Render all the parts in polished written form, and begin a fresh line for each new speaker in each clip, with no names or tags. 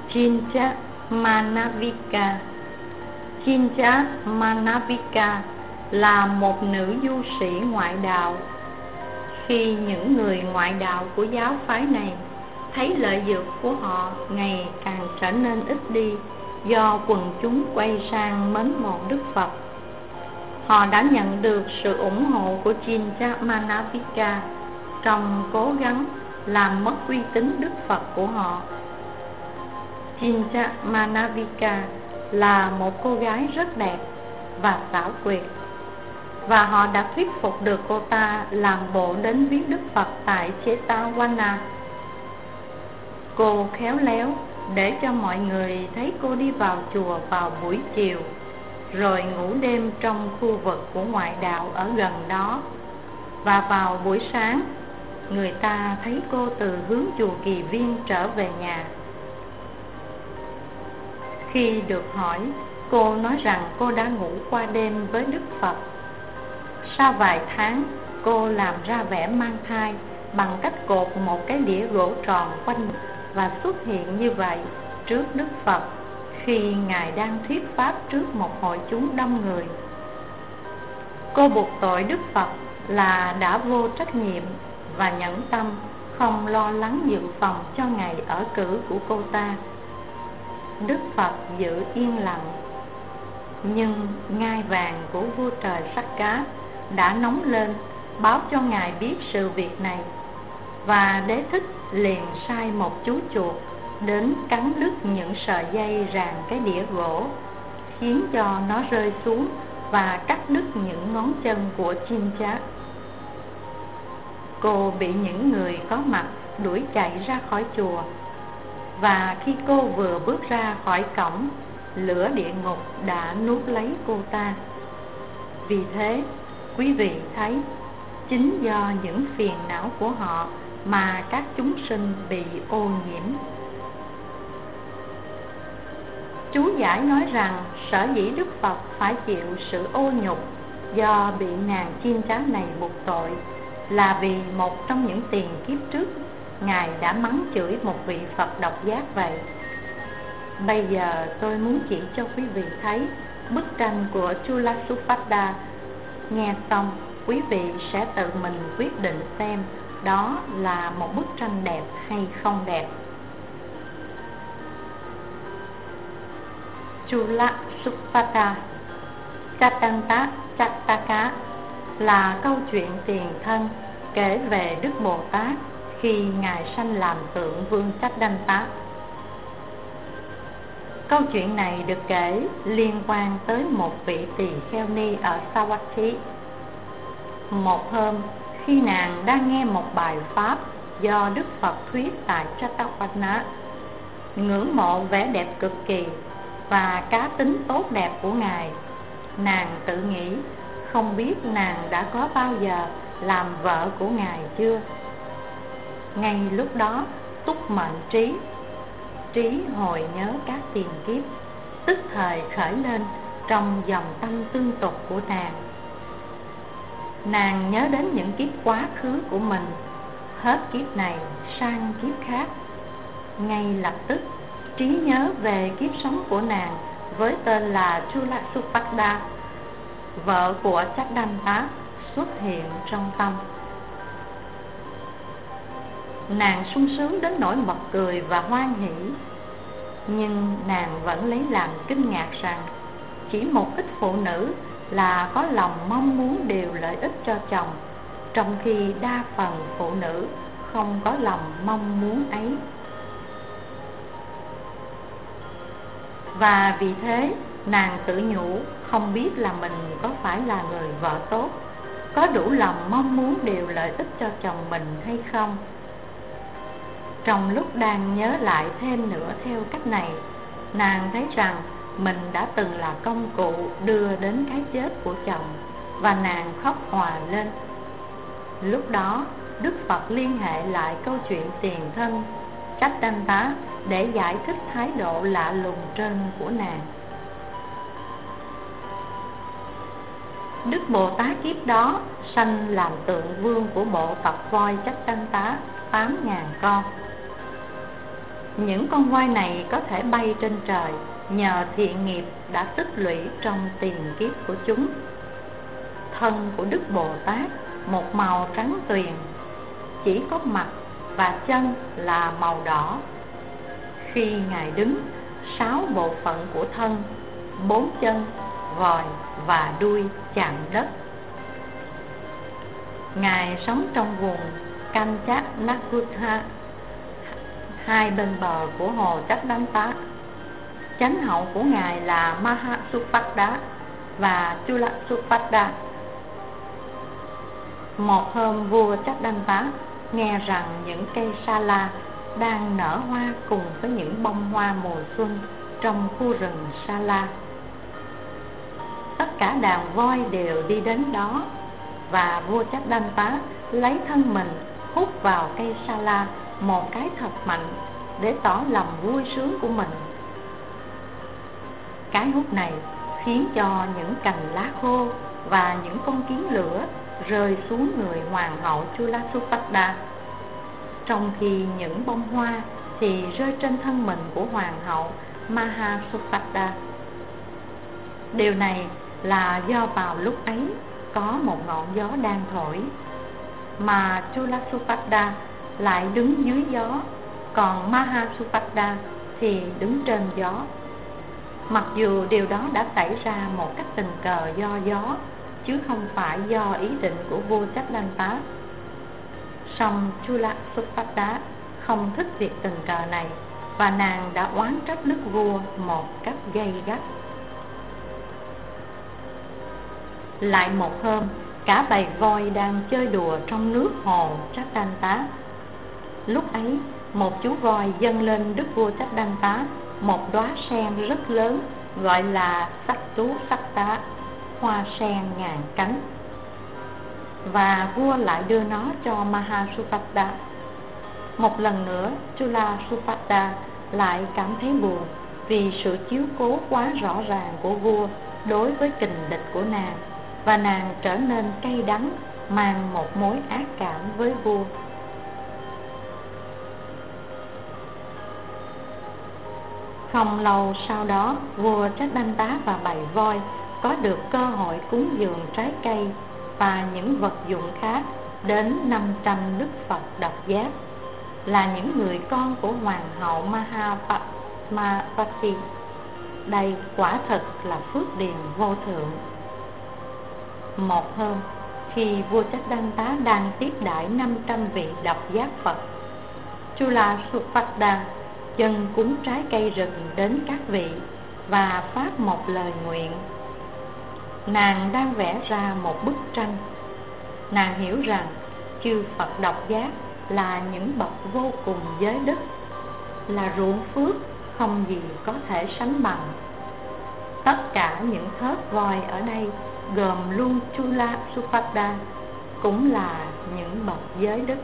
Chincha Manavika. Chincha Manavika là một nữ du sĩ ngoại đạo. Khi những người ngoại đạo của giáo phái này thấy lợi dược của họ ngày càng trở nên ít đi do quần chúng quay sang mến mộ Đức Phật, họ đã nhận được sự ủng hộ của Chincha Manavika trong cố gắng làm mất uy tín Đức Phật của họ. Chincha Manavika là một cô gái rất đẹp và xảo quyệt, và họ đã thuyết phục được cô ta làm bộ đến viếng Đức Phật tại Chetavana. Cô khéo léo để cho mọi người thấy cô đi vào chùa vào buổi chiều, rồi ngủ đêm trong khu vực của ngoại đạo ở gần đó, và vào buổi sáng người ta thấy cô từ hướng chùa Kỳ Viên trở về nhà. Khi được hỏi, cô nói rằng cô đã ngủ qua đêm với Đức Phật. Sau vài tháng, cô làm ra vẻ mang thai bằng cách cột một cái đĩa gỗ tròn quanh và xuất hiện như vậy trước Đức Phật khi Ngài đang thuyết pháp trước một hội chúng đông người. Cô buộc tội Đức Phật là đã vô trách nhiệm và nhẫn tâm không lo lắng dự phòng cho ngày ở cử của cô ta. Đức Phật giữ yên lặng, nhưng ngai vàng của vua trời Sakka đã nóng lên báo cho Ngài biết sự việc này, và Đế Thích liền sai một chú chuột đến cắn đứt những sợi dây ràng cái đĩa gỗ, khiến cho nó rơi xuống và cắt đứt những ngón chân của Chincha. Cô bị những người có mặt đuổi chạy ra khỏi chùa, và khi cô vừa bước ra khỏi cổng, lửa địa ngục đã nuốt lấy cô ta. Vì thế, quý vị thấy, chính do những phiền não của họ mà các chúng sinh bị ô nhiễm. Chú giải nói rằng sở dĩ Đức Phật phải chịu sự ô nhục do bị nàng Chincha này buộc tội là vì một trong những tiền kiếp trước Ngài đã mắng chửi một vị Phật độc giác vậy. Bây giờ tôi muốn chỉ cho quý vị thấy bức tranh của Chulasuppada. Nghe xong, quý vị sẽ tự mình quyết định xem đó là một bức tranh đẹp hay không đẹp. Chulasuppada Chattanta Chattaka là câu chuyện tiền thân kể về Đức Bồ Tát khi Ngài sanh làm tượng vương Chaddanta. Câu chuyện này được kể liên quan tới một vị tỳ kheo ni ở Savatthi. Một hôm, khi nàng đang nghe một bài pháp do Đức Phật thuyết tại Chetavana, ngưỡng mộ vẻ đẹp cực kỳ và cá tính tốt đẹp của Ngài, nàng tự nghĩ không biết nàng đã có bao giờ làm vợ của Ngài chưa. Ngay lúc đó, túc mệnh trí hồi nhớ các tiền kiếp, tức thời khởi lên trong dòng tâm tương tục của nàng. Nàng nhớ đến những kiếp quá khứ của mình, hết kiếp này sang kiếp khác. Ngay lập tức, trí nhớ về kiếp sống của nàng với tên là Chulasuppada, vợ của Chaddanta, xuất hiện trong tâm. Nàng sung sướng đến nỗi bật cười và hoan hỉ, nhưng nàng vẫn lấy làm kinh ngạc rằng chỉ một ít phụ nữ là có lòng mong muốn điều lợi ích cho chồng, trong khi đa phần phụ nữ không có lòng mong muốn ấy. Và vì thế, nàng tự nhủ không biết là mình có phải là người vợ tốt, có đủ lòng mong muốn điều lợi ích cho chồng mình hay không. Trong lúc đang nhớ lại thêm nữa theo cách này, nàng thấy rằng mình đã từng là công cụ đưa đến cái chết của chồng, và nàng khóc òa lên. Lúc đó, Đức Phật liên hệ lại câu chuyện tiền thân Chaddanta để giải thích thái độ lạ lùng trên của nàng. Đức Bồ Tát kiếp đó sanh làm tượng vương của bộ tộc voi Chaddanta 8.000 con. Những con voi này có thể bay trên trời nhờ thiện nghiệp đã tích lũy trong tiền kiếp của chúng. Thân của Đức Bồ Tát một màu trắng tuyền, chỉ có mặt và chân là màu đỏ. Khi Ngài đứng, 6 bộ phận của thân, 4 chân, vòi và đuôi chạm đất. Ngài sống trong vùng Kanchaknakuta, hai bên bờ của hồ Chakdanta. Chánh hậu của Ngài là Mahasupada và Chulasupada. Một hôm vua Chakdanta nghe rằng những cây sa la đang nở hoa cùng với những bông hoa mùa xuân trong khu rừng sa la. Tất cả đàn voi đều đi đến đó, và vua Chakdanta lấy thân mình hút vào cây sa la một cái thật mạnh để tỏ lòng vui sướng của mình. Cái hút này khiến cho những cành lá khô và những con kiến lửa rơi xuống người hoàng hậu Chulasupada, trong khi những bông hoa thì rơi trên thân mình của hoàng hậu Mahasupada. Điều này là do vào lúc ấy có một ngọn gió đang thổi, mà Chulasupada lại đứng dưới gió, còn Mahasupada thì đứng trên gió. Mặc dù điều đó đã xảy ra một cách tình cờ do gió, chứ không phải do ý định của vua Chakdanta. Song Chulasupada không thích việc tình cờ này, và nàng đã oán trách nước vua một cách gay gắt. Lại một hôm, cả bầy voi đang chơi đùa trong nước hồ Chakdanta. Lúc ấy, một chú voi dâng lên đức vua Chakdanta một đóa sen rất lớn, gọi là Sattu Satta, hoa sen ngàn cánh. Và vua lại đưa nó cho Mahasupada. Một lần nữa, Chulasupada lại cảm thấy buồn vì sự chiếu cố quá rõ ràng của vua đối với kình địch của nàng, và nàng trở nên cay đắng, mang một mối ác cảm với vua. Không lâu sau đó, vua Chakdanta và bầy voi có được cơ hội cúng dường trái cây và những vật dụng khác đến 500 đức Phật độc giác, là những người con của hoàng hậu Mahapadmavati. Đây quả thực là phước điền vô thượng. Một hôm, khi vua Chakdanta đang tiếp đãi 500 vị độc giác Phật, Chulasupada dâng cúng trái cây rừng đến các vị và phát một lời nguyện. Nàng đang vẽ ra một bức tranh. Nàng hiểu rằng chư Phật độc giác là những bậc vô cùng giới đức, là ruộng phước không gì có thể sánh bằng. Tất cả những thớt voi ở đây, gồm luôn Chulasupada, cũng là những bậc giới đức.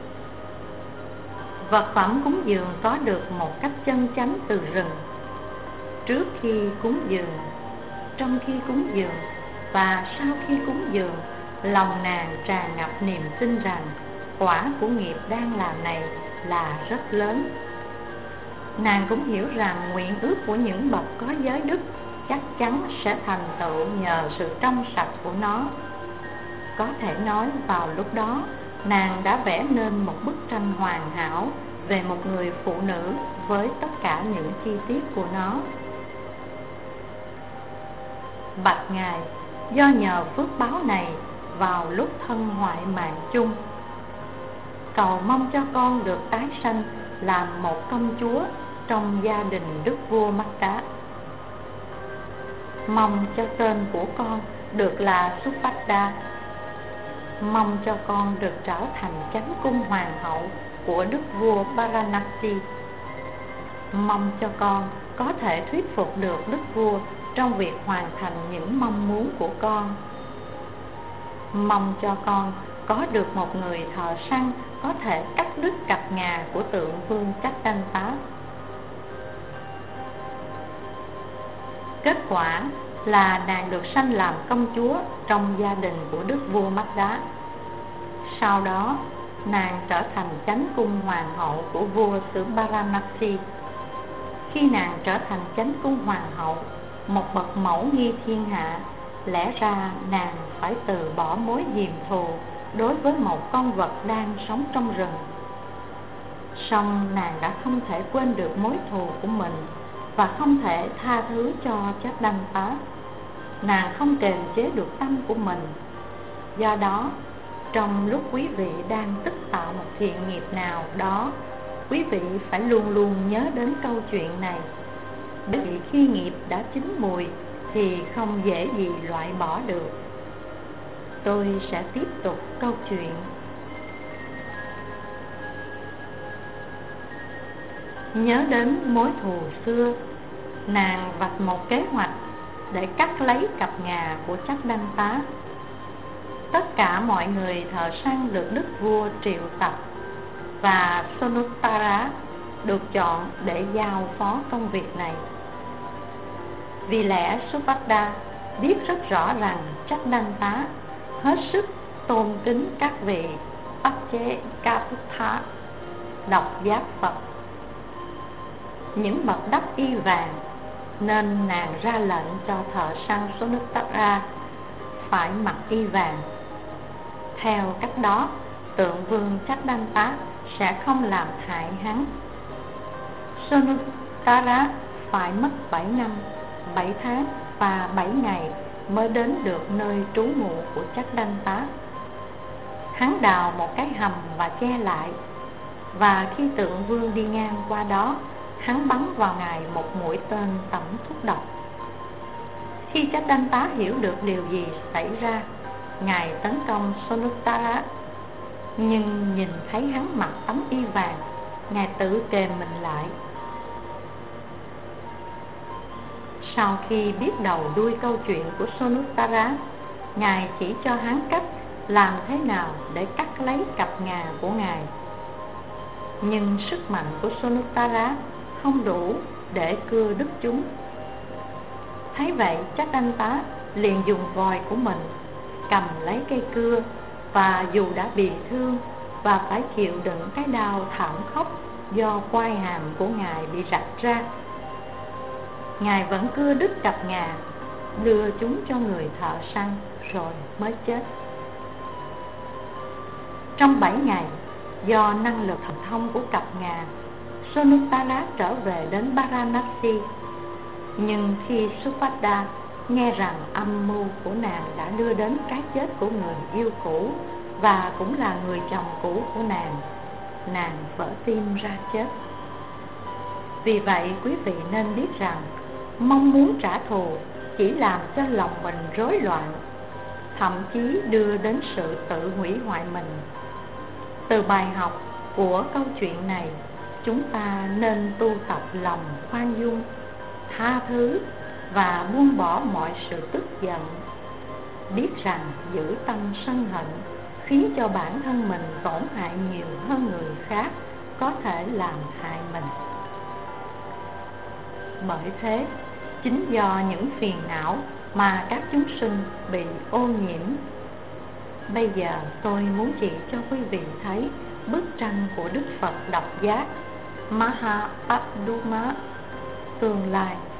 Vật phẩm cúng dường có được một cách chân chánh từ rừng. Trước khi cúng dường, trong khi cúng dường và sau khi cúng dường, lòng nàng tràn ngập niềm tin rằng quả của nghiệp đang làm này là rất lớn. Nàng cũng hiểu rằng nguyện ước của những bậc có giới đức chắc chắn sẽ thành tựu nhờ sự trong sạch của nó. Có thể nói vào lúc đó, nàng đã vẽ nên một bức tranh hoàn hảo về một người phụ nữ với tất cả những chi tiết của nó. Bạch Ngài, do nhờ phước báo này, vào lúc thân hoại mạng chung, cầu mong cho con được tái sanh làm một công chúa trong gia đình đức vua Makka. Mong cho tên của con được là Supada. Mong cho con được trở thành chánh cung hoàng hậu của đức vua Varanasi. Mong cho con có thể thuyết phục được đức vua trong việc hoàn thành những mong muốn của con. Mong cho con có được một người thợ săn có thể cắt đứt cặp ngà của tượng vương Chakdanta. Kết quả là nàng được sanh làm công chúa trong gia đình của đức vua Makka. Sau đó, nàng trở thành chánh cung hoàng hậu của vua xứ Varanasi. Khi nàng trở thành chánh cung hoàng hậu, một bậc mẫu nghi thiên hạ, lẽ ra nàng phải từ bỏ mối hiềm thù đối với một con vật đang sống trong rừng. Song nàng đã không thể quên được mối thù của mình và không thể tha thứ cho Chakdanta. Nàng không kềm chế được tâm của mình. Do đó, trong lúc quý vị đang tích tạo một thiện nghiệp nào đó, quý vị phải luôn luôn nhớ đến câu chuyện này. Bởi vì khi nghiệp đã chín mùi thì không dễ gì loại bỏ được. Tôi sẽ tiếp tục câu chuyện. Nhớ đến mối thù xưa, nàng vạch một kế hoạch để cắt lấy cặp ngà của Chakdanta. Tất cả mọi người thợ săn được đức vua triệu tập, và Sonuttara được chọn để giao phó công việc này. Vì lẽ Subhadra biết rất rõ rằng Chakdanta hết sức tôn kính các vị Paccekaputtha, độc giác Phật, những bậc đắp y vàng, nên nàng ra lệnh cho thợ săn Sonuttara phải mặc y vàng. Theo cách đó, tượng vương Chakdanta sẽ không làm hại hắn. Sonuttara phải mất 7 năm, 7 tháng và 7 ngày mới đến được nơi trú ngụ của Chakdanta. Hắn đào một cái hầm và che lại, và khi tượng vương đi ngang qua đó, hắn bắn vào ngài một mũi tên tẩm thuốc độc. Khi Chakdanta hiểu được điều gì xảy ra, ngài tấn công Sonuttara, nhưng nhìn thấy hắn mặc tấm y vàng, ngài tự kềm mình lại. Sau khi biết đầu đuôi câu chuyện của Sonuttara, ngài chỉ cho hắn cách làm thế nào để cắt lấy cặp ngà của ngài. Nhưng sức mạnh của Sonuttara không đủ để cưa đứt chúng. Thấy vậy, Chakdanta liền dùng vòi của mình cầm lấy cây cưa, và dù đã bị thương và phải chịu đựng cái đau thảm khốc do quai hàm của ngài bị rạch ra, ngài vẫn cưa đứt cặp ngà, đưa chúng cho người thợ săn rồi mới chết. Trong 7 ngày, do năng lực thần thông của cặp ngà, Sonuttara trở về đến Varanasi. Nhưng khi Subhadra nghe rằng âm mưu của nàng đã đưa đến cái chết của người yêu cũ và cũng là người chồng cũ của nàng vỡ tim ra chết. Vì vậy, quý vị nên biết rằng mong muốn trả thù chỉ làm cho lòng mình rối loạn, thậm chí đưa đến sự tự hủy hoại mình. Từ bài học của câu chuyện này, chúng ta nên tu tập lòng khoan dung, tha thứ và buông bỏ mọi sự tức giận. Biết rằng giữ tâm sân hận khiến cho bản thân mình tổn hại nhiều hơn người khác có thể làm hại mình. Bởi thế, chính do những phiền não mà các chúng sinh bị ô nhiễm. Bây giờ tôi muốn chỉ cho quý vị thấy bức tranh của Đức Phật độc giác Mahapaduma tương lai.